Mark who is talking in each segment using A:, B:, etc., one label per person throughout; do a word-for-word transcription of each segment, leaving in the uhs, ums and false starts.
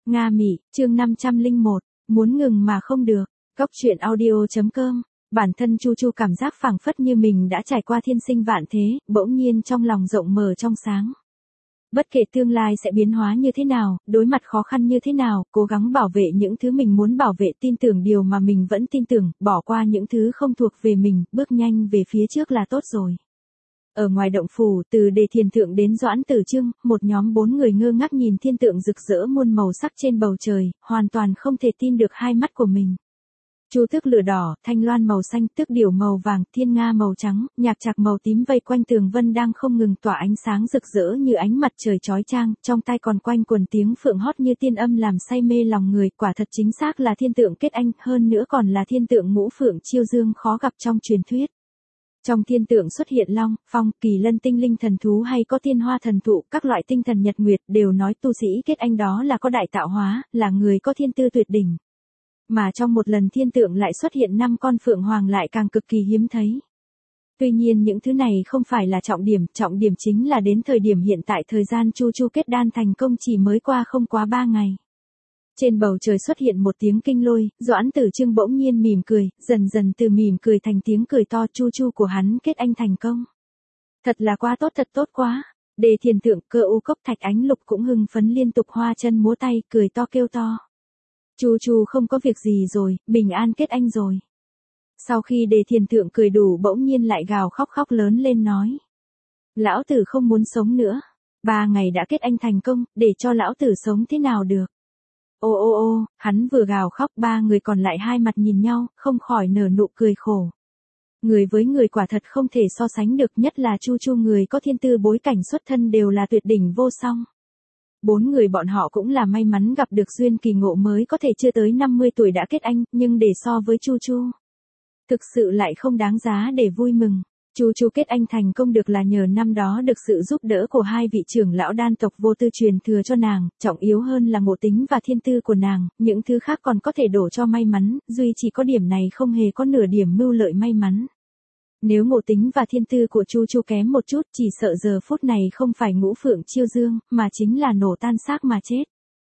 A: Nga Mị, chương năm trăm lẻ một, muốn ngừng mà không được. Cốc truyện audio chấm com. Bản thân Chu Chu cảm giác phảng phất như mình đã trải qua thiên sinh vạn thế, bỗng nhiên trong lòng rộng mở trong sáng. Bất kể tương lai sẽ biến hóa như thế nào, đối mặt khó khăn như thế nào, cố gắng bảo vệ những thứ mình muốn bảo vệ, tin tưởng điều mà mình vẫn tin tưởng, bỏ qua những thứ không thuộc về mình, bước nhanh về phía trước là tốt rồi. Ở ngoài động phủ, từ Đề Thiền Thượng đến Doãn Tử Trưng, một nhóm bốn người ngơ ngác nhìn thiên tượng rực rỡ muôn màu sắc trên bầu trời, hoàn toàn không thể tin được hai mắt của mình. Chu tước lửa đỏ, thanh loan màu xanh, tước điểu màu vàng, thiên nga màu trắng, nhạc trạc màu tím vây quanh tường vân đang không ngừng tỏa ánh sáng rực rỡ như ánh mặt trời chói chang, trong tai còn quanh quần tiếng phượng hót như tiên âm làm say mê lòng người, quả thật chính xác là thiên tượng kết anh, hơn nữa còn là thiên tượng ngũ phượng chiêu dương khó gặp trong truyền thuyết. Trong thiên tượng xuất hiện long, phong, kỳ lân tinh linh thần thú hay có thiên hoa thần thụ, các loại tinh thần nhật nguyệt đều nói tu sĩ kết anh đó là có đại tạo hóa, là người có thiên tư tuyệt đỉnh. Mà trong một lần thiên tượng lại xuất hiện năm con phượng hoàng lại càng cực kỳ hiếm thấy. Tuy nhiên những thứ này không phải là trọng điểm, trọng điểm chính là đến thời điểm hiện tại thời gian Chu Chu kết đan thành công chỉ mới qua không quá ba ngày. Trên bầu trời xuất hiện một tiếng kinh lôi, Doãn Tử Trưng bỗng nhiên mỉm cười, dần dần từ mỉm cười thành tiếng cười to, Chu Chu của hắn kết anh thành công. Thật là quá tốt, thật tốt quá. Đề Thiền Thượng, Cơ U Cốc, Thạch Ánh Lục cũng hưng phấn liên tục hoa chân múa tay, cười to kêu to. Chu Chu không có việc gì rồi, bình an kết anh rồi. Sau khi Đề Thiền Thượng cười đủ bỗng nhiên lại gào khóc khóc lớn lên nói. Lão tử không muốn sống nữa. Ba ngày đã kết anh thành công, để cho lão tử sống thế nào được. Ô ô ô, hắn vừa gào khóc, ba người còn lại hai mặt nhìn nhau, không khỏi nở nụ cười khổ. Người với người quả thật không thể so sánh được, nhất là Chu Chu người có thiên tư bối cảnh xuất thân đều là tuyệt đỉnh vô song. Bốn người bọn họ cũng là may mắn gặp được duyên kỳ ngộ mới có thể chưa tới năm mươi tuổi đã kết anh, nhưng để so với Chu Chu, thực sự lại không đáng giá để vui mừng. Chu Chu kết anh thành công được là nhờ năm đó được sự giúp đỡ của hai vị trưởng lão đan tộc vô tư truyền thừa cho nàng, trọng yếu hơn là ngộ tính và thiên tư của nàng, những thứ khác còn có thể đổ cho may mắn, duy chỉ có điểm này không hề có nửa điểm mưu lợi may mắn. Nếu ngộ tính và thiên tư của Chu Chu kém một chút, chỉ sợ giờ phút này không phải ngũ phượng chiêu dương, mà chính là nổ tan xác mà chết.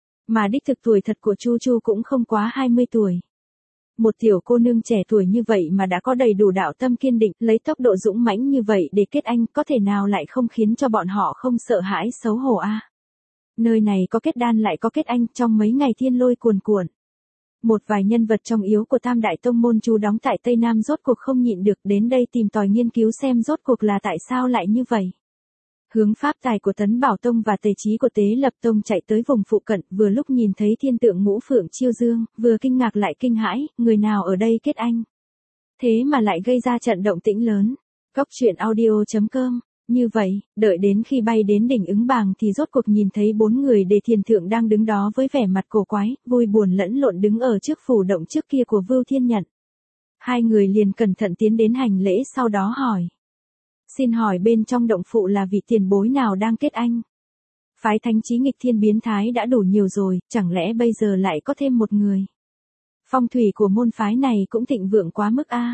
A: Mà đích thực tuổi thật của Chu Chu cũng không quá hai mươi tuổi. Một tiểu cô nương trẻ tuổi như vậy mà đã có đầy đủ đạo tâm kiên định, lấy tốc độ dũng mãnh như vậy để kết anh, có thể nào lại không khiến cho bọn họ không sợ hãi xấu hổ a? À? Nơi này có kết đan lại có kết anh, trong mấy ngày thiên lôi cuồn cuộn. Một vài nhân vật trọng yếu của Tam Đại Tông môn trú đóng tại Tây Nam rốt cuộc không nhịn được đến đây tìm tòi nghiên cứu xem rốt cuộc là tại sao lại như vậy. Hướng pháp tài của Tấn Bảo Tông và Tề Chí của Tế Lập Tông chạy tới vùng phụ cận, vừa lúc nhìn thấy thiên tượng ngũ phượng chiêu dương, vừa kinh ngạc lại kinh hãi, người nào ở đây kết anh. Thế mà lại gây ra trận động tĩnh lớn. Cốc truyện audio chấm com. Như vậy, đợi đến khi bay đến đỉnh Ứng Bàng thì rốt cuộc nhìn thấy bốn người Đề Thiền Thượng đang đứng đó với vẻ mặt cổ quái, vui buồn lẫn lộn đứng ở trước phủ động trước kia của Vưu Thiên Nhận. Hai người liền cẩn thận tiến đến hành lễ sau đó hỏi. Xin hỏi bên trong động phụ là vị tiền bối nào đang kết anh? Phái thánh trí nghịch thiên biến thái đã đủ nhiều rồi, chẳng lẽ bây giờ lại có thêm một người? Phong thủy của môn phái này cũng thịnh vượng quá mức a. À?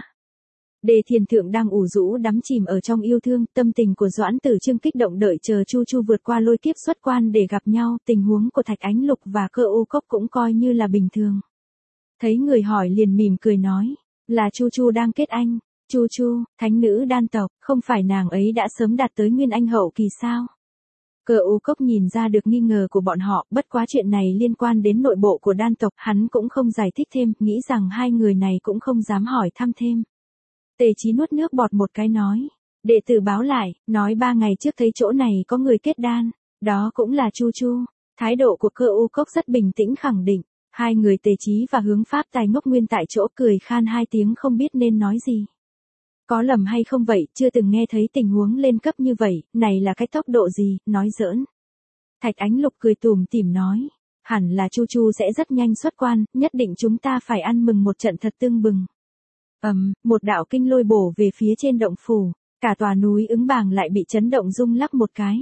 A: Đề Thiền Thượng đang ủ rũ đắm chìm ở trong yêu thương, tâm tình của Doãn Tử Trưng kích động đợi chờ Chu Chu vượt qua lôi kiếp xuất quan để gặp nhau, tình huống của Thạch Ánh Lục và Cơ U Cốc cũng coi như là bình thường. Thấy người hỏi liền mỉm cười nói, là Chu Chu đang kết anh. Chu Chu, thánh nữ đan tộc, không phải nàng ấy đã sớm đạt tới nguyên anh hậu kỳ sao? Cơ U Cốc nhìn ra được nghi ngờ của bọn họ, bất quá chuyện này liên quan đến nội bộ của đan tộc, hắn cũng không giải thích thêm, nghĩ rằng hai người này cũng không dám hỏi thăm thêm. Tề Chí nuốt nước bọt một cái nói, đệ tử báo lại, nói ba ngày trước thấy chỗ này có người kết đan, đó cũng là Chu Chu. Thái độ của Cơ U Cốc rất bình tĩnh khẳng định, hai người Tề Chí và Hướng Pháp Tài ngốc nguyên tại chỗ cười khan hai tiếng không biết nên nói gì. Có lầm hay không vậy, chưa từng nghe thấy tình huống lên cấp như vậy, này là cái tốc độ gì, nói giỡn. Thạch Ánh Lục cười tủm tỉm nói, hẳn là Chu Chu sẽ rất nhanh xuất quan, nhất định chúng ta phải ăn mừng một trận thật tưng bừng. Ầm, um, một đạo kinh lôi bổ về phía trên động phủ, cả tòa núi Ứng Bàng lại bị chấn động rung lắc một cái.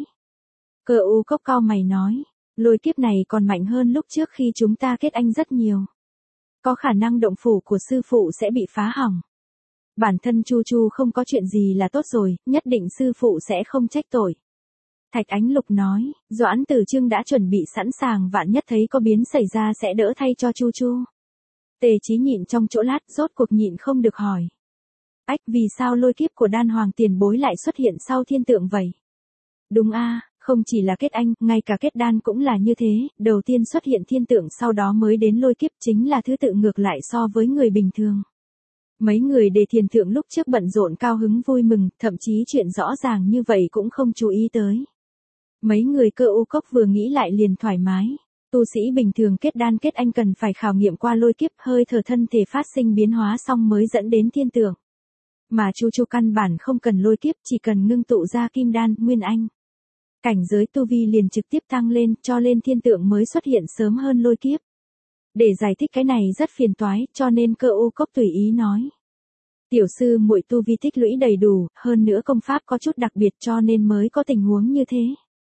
A: Cơ U Cốc cau mày nói, lôi kiếp này còn mạnh hơn lúc trước khi chúng ta kết anh rất nhiều. Có khả năng động phủ của sư phụ sẽ bị phá hỏng. Bản thân Chu Chu không có chuyện gì là tốt rồi, nhất định sư phụ sẽ không trách tội. Thạch Ánh Lục nói, Doãn Tử Trương đã chuẩn bị sẵn sàng vạn nhất thấy có biến xảy ra sẽ đỡ thay cho Chu Chu. Tề Chí nhịn trong chỗ lát rốt cuộc nhịn không được hỏi. Ách, vì sao lôi kiếp của Đan Hoàng tiền bối lại xuất hiện sau thiên tượng vậy? Đúng a, không chỉ là kết anh, ngay cả kết đan cũng là như thế, đầu tiên xuất hiện thiên tượng sau đó mới đến lôi kiếp, chính là thứ tự ngược lại so với người bình thường. Mấy người Đề Thiền Thượng lúc trước bận rộn cao hứng vui mừng, thậm chí chuyện rõ ràng như vậy cũng không chú ý tới. Mấy người Cơ U Cốc vừa nghĩ lại liền thoải mái. Tu sĩ bình thường kết đan kết anh cần phải khảo nghiệm qua lôi kiếp, hơi thở thân thể phát sinh biến hóa xong mới dẫn đến thiên tượng. Mà Chu Chu căn bản không cần lôi kiếp, chỉ cần ngưng tụ ra kim đan, nguyên anh. Cảnh giới tu vi liền trực tiếp tăng lên, cho nên thiên tượng mới xuất hiện sớm hơn lôi kiếp. Để giải thích cái này rất phiền toái, cho nên Cơ U Cốc tùy ý nói. Tiểu sư muội tu vi tích lũy đầy đủ, hơn nữa công pháp có chút đặc biệt cho nên mới có tình huống như thế.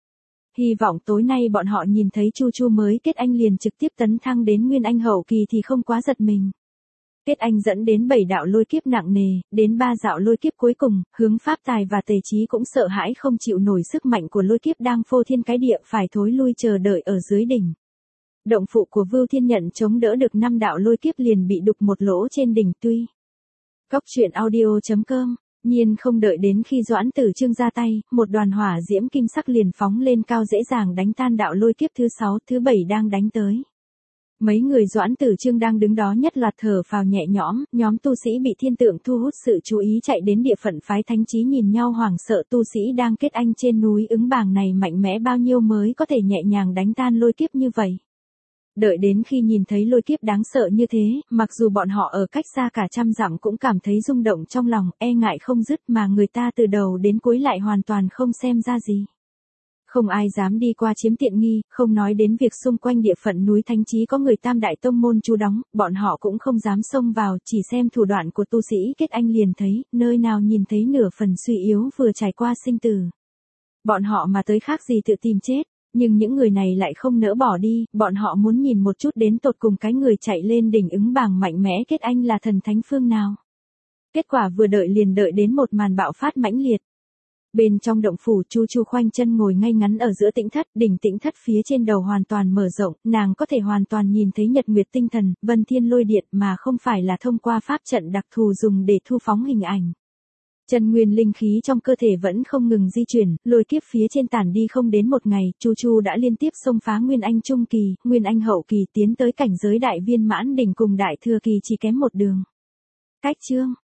A: Hy vọng tối nay bọn họ nhìn thấy Chu Chu mới kết anh liền trực tiếp tấn thăng đến nguyên anh hậu kỳ thì không quá giật mình. Kết anh dẫn đến bảy đạo lôi kiếp nặng nề, đến ba đạo lôi kiếp cuối cùng, Hướng Pháp Tài và Tề Chí cũng sợ hãi không chịu nổi sức mạnh của lôi kiếp đang phô thiên cái địa phải thối lui chờ đợi ở dưới đỉnh. Động phụ của Vưu Thiên Nhận chống đỡ được năm đạo lôi kiếp liền bị đục một lỗ trên đỉnh tuy. Cốc truyện audio chấm com. Nhiên không đợi đến khi Doãn Tử Trương ra tay, một đoàn hỏa diễm kim sắc liền phóng lên cao dễ dàng đánh tan đạo lôi kiếp thứ sáu, thứ bảy đang đánh tới. Mấy người Doãn Tử Trương đang đứng đó nhất loạt thở phào nhẹ nhõm, nhóm tu sĩ bị thiên tượng thu hút sự chú ý chạy đến địa phận phái Thánh Chí nhìn nhau hoảng sợ, tu sĩ đang kết anh trên núi Ứng Bàng này mạnh mẽ bao nhiêu mới có thể nhẹ nhàng đánh tan lôi kiếp như vậy. Đợi đến khi nhìn thấy lôi kiếp đáng sợ như thế, mặc dù bọn họ ở cách xa cả trăm dặm cũng cảm thấy rung động trong lòng, e ngại không dứt mà người ta từ đầu đến cuối lại hoàn toàn không xem ra gì. Không ai dám đi qua chiếm tiện nghi, không nói đến việc xung quanh địa phận núi Thánh Chí có người Tam Đại Tông môn trú đóng, bọn họ cũng không dám xông vào, chỉ xem thủ đoạn của tu sĩ kết anh liền thấy, nơi nào nhìn thấy nửa phần suy yếu vừa trải qua sinh tử. Bọn họ mà tới khác gì tự tìm chết. Nhưng những người này lại không nỡ bỏ đi, bọn họ muốn nhìn một chút đến tột cùng cái người chạy lên đỉnh Ứng Bàng mạnh mẽ kết anh là thần thánh phương nào. Kết quả vừa đợi liền đợi đến một màn bạo phát mãnh liệt. Bên trong động phủ Chu Chu khoanh chân ngồi ngay ngắn ở giữa tĩnh thất, đỉnh tĩnh thất phía trên đầu hoàn toàn mở rộng, nàng có thể hoàn toàn nhìn thấy nhật nguyệt tinh thần, vân thiên lôi điện mà không phải là thông qua pháp trận đặc thù dùng để thu phóng hình ảnh. Chân nguyên linh khí trong cơ thể vẫn không ngừng di chuyển, lôi kiếp phía trên tản đi không đến một ngày, Chu Chu đã liên tiếp xông phá Nguyên Anh trung kỳ, Nguyên Anh hậu kỳ tiến tới cảnh giới đại viên mãn đỉnh cùng đại thừa kỳ chỉ kém một đường. Cách chương